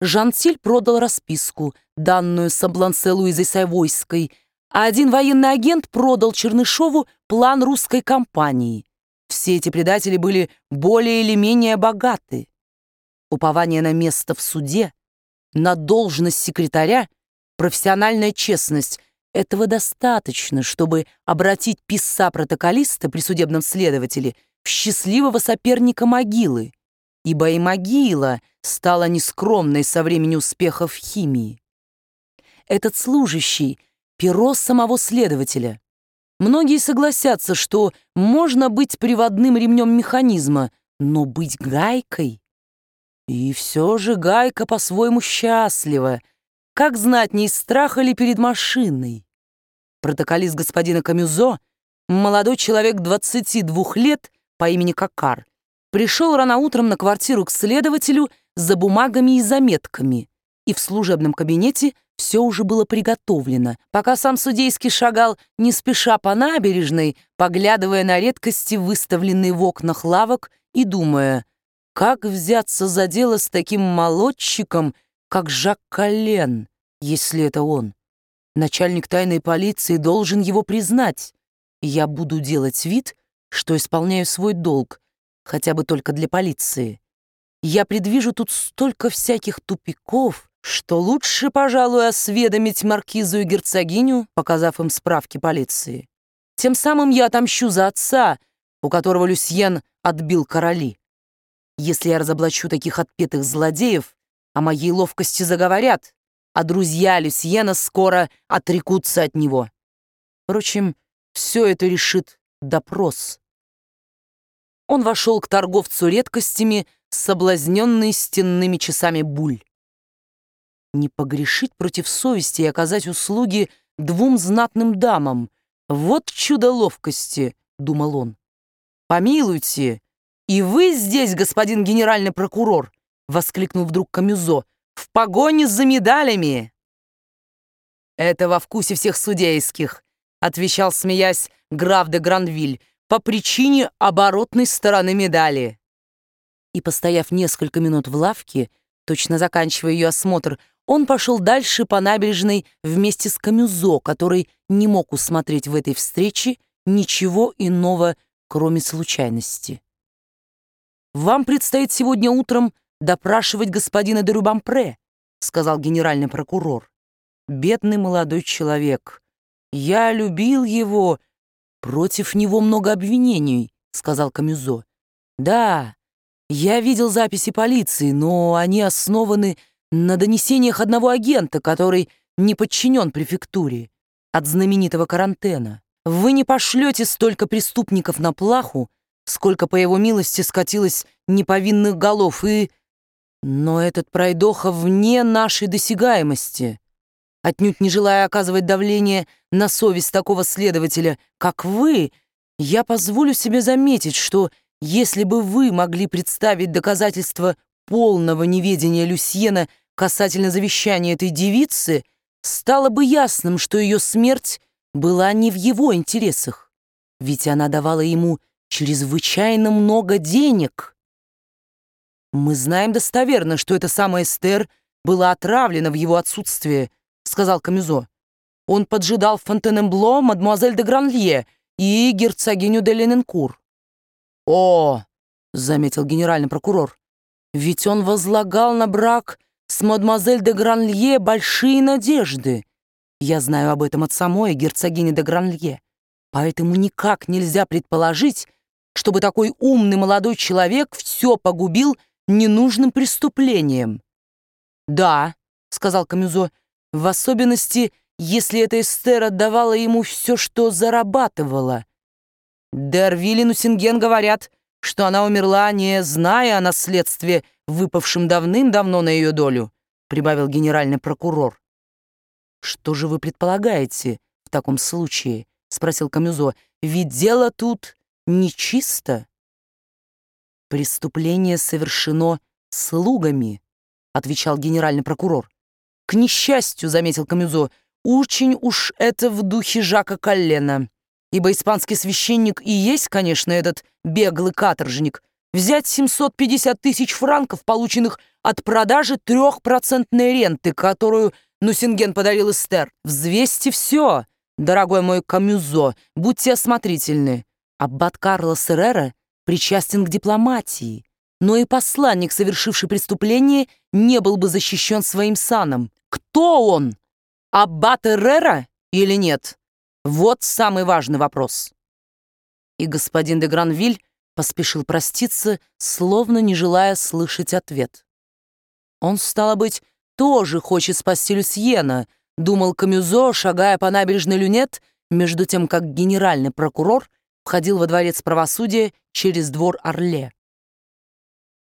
Жан-Тиль продал расписку, данную Самблансе Луизой Сайвойской, а один военный агент продал Чернышову план русской кампании. Все эти предатели были более или менее богаты. Упование на место в суде, на должность секретаря, профессиональная честность — этого достаточно, чтобы обратить писца-протоколиста при судебном следователе в счастливого соперника могилы, ибо и могила стала нескромной со времени успехов в химии. Этот служащий — перо самого следователя. Многие согласятся, что можно быть приводным ремнем механизма, но быть гайкой? И все же гайка по-своему счастлива. Как знать, не из страха ли перед машиной? Протоколист господина Камюзо, молодой человек 22 лет по имени Кокар, пришел рано утром на квартиру к следователю за бумагами и заметками, и в служебном кабинете все уже было приготовлено, пока сам судейский шагал не спеша по набережной, поглядывая на редкости, выставленные в окнах лавок, и думая, как взяться за дело с таким молодчиком, как Жак Коллен, если это он. Начальник тайной полиции должен его признать. Я буду делать вид, что исполняю свой долг, хотя бы только для полиции. Я предвижу тут столько всяких тупиков, что лучше, пожалуй, осведомить маркизу и герцогиню, показав им справки полиции. Тем самым я отомщу за отца, у которого Люсьен отбил короли. Если я разоблачу таких отпетых злодеев, о моей ловкости заговорят, а друзья Люсьена скоро отрекутся от него. Впрочем, все это решит допрос. Он вошел к торговцу редкостями, соблазненный стенными часами Буль. Не погрешить против совести и оказать услуги двум знатным дамам. Вот чудо ловкости, думал он. Помилуйте, и вы здесь, господин генеральный прокурор, воскликнул вдруг Камюзо, в погоне за медалями. Это во вкусе всех судейских, отвечал, смеясь, граф де Гранвиль, по причине оборотной стороны медали. И, постояв несколько минут в лавке, точно заканчивая ее осмотр, он пошел дальше по набережной вместе с Камюзо, который не мог усмотреть в этой встрече ничего иного, кроме случайности. «Вам предстоит сегодня утром допрашивать господина де Рубампре», сказал генеральный прокурор. «Бедный молодой человек. Я любил его. Против него много обвинений», сказал Камюзо. «Да, я видел записи полиции, но они основаны на донесениях одного агента, который не подчинен префектуре, от знаменитого Карантена. Вы не пошлете столько преступников на плаху, сколько, по его милости, скатилось неповинных голов, Но этот пройдоха вне нашей досягаемости. Отнюдь не желая оказывать давление на совесть такого следователя, как вы, я позволю себе заметить, что если бы вы могли представить доказательства полного неведения Люсьена касательно завещания этой девицы, стало бы ясным, что ее смерть была не в его интересах, ведь она давала ему чрезвычайно много денег. «Мы знаем достоверно, что эта самая Эстер была отравлена в его отсутствие», сказал Камюзо. «Он поджидал в Фонтенебло мадемуазель де Гранлье и герцогиню де Лененкур». «О!» — заметил генеральный прокурор. «Ведь он возлагал на брак с мадемуазель де Гранлье большие надежды. Я знаю об этом от самой герцогини де Гранлье, поэтому никак нельзя предположить, чтобы такой умный молодой человек все погубил ненужным преступлением». «Да», — сказал Камюзо, — «в особенности, если эта Эстер отдавала ему все, что зарабатывала. Д'Арвиль и Нусинген говорят, что она умерла, не зная о наследстве, выпавшем давным-давно на ее долю», — прибавил генеральный прокурор. «Что же вы предполагаете в таком случае?» — спросил Камюзо. «Ведь дело тут нечисто». «Преступление совершено слугами», — отвечал генеральный прокурор. «К несчастью», — заметил Камюзо, — «очень уж это в духе Жака Коллена, ибо испанский священник и есть, конечно, этот беглый каторжник, взять 750 тысяч франков, полученных от продажи 3% ренты, которую Нусинген подарил Эстер. Взвесьте все, дорогой мой Камюзо, будьте осмотрительны. Аббат Карлос Эррера причастен к дипломатии, но и посланник, совершивший преступление, не был бы защищен своим саном. Кто он? Аббат Эррера или нет? Вот самый важный вопрос. И господин де Гранвиль поспешил проститься, словно не желая слышать ответ. Он, стало быть, тоже хочет спасти Люсьена, думал Камюзо, шагая по набережной Люнет, между тем, как генеральный прокурор входил во дворец правосудия через двор Орле.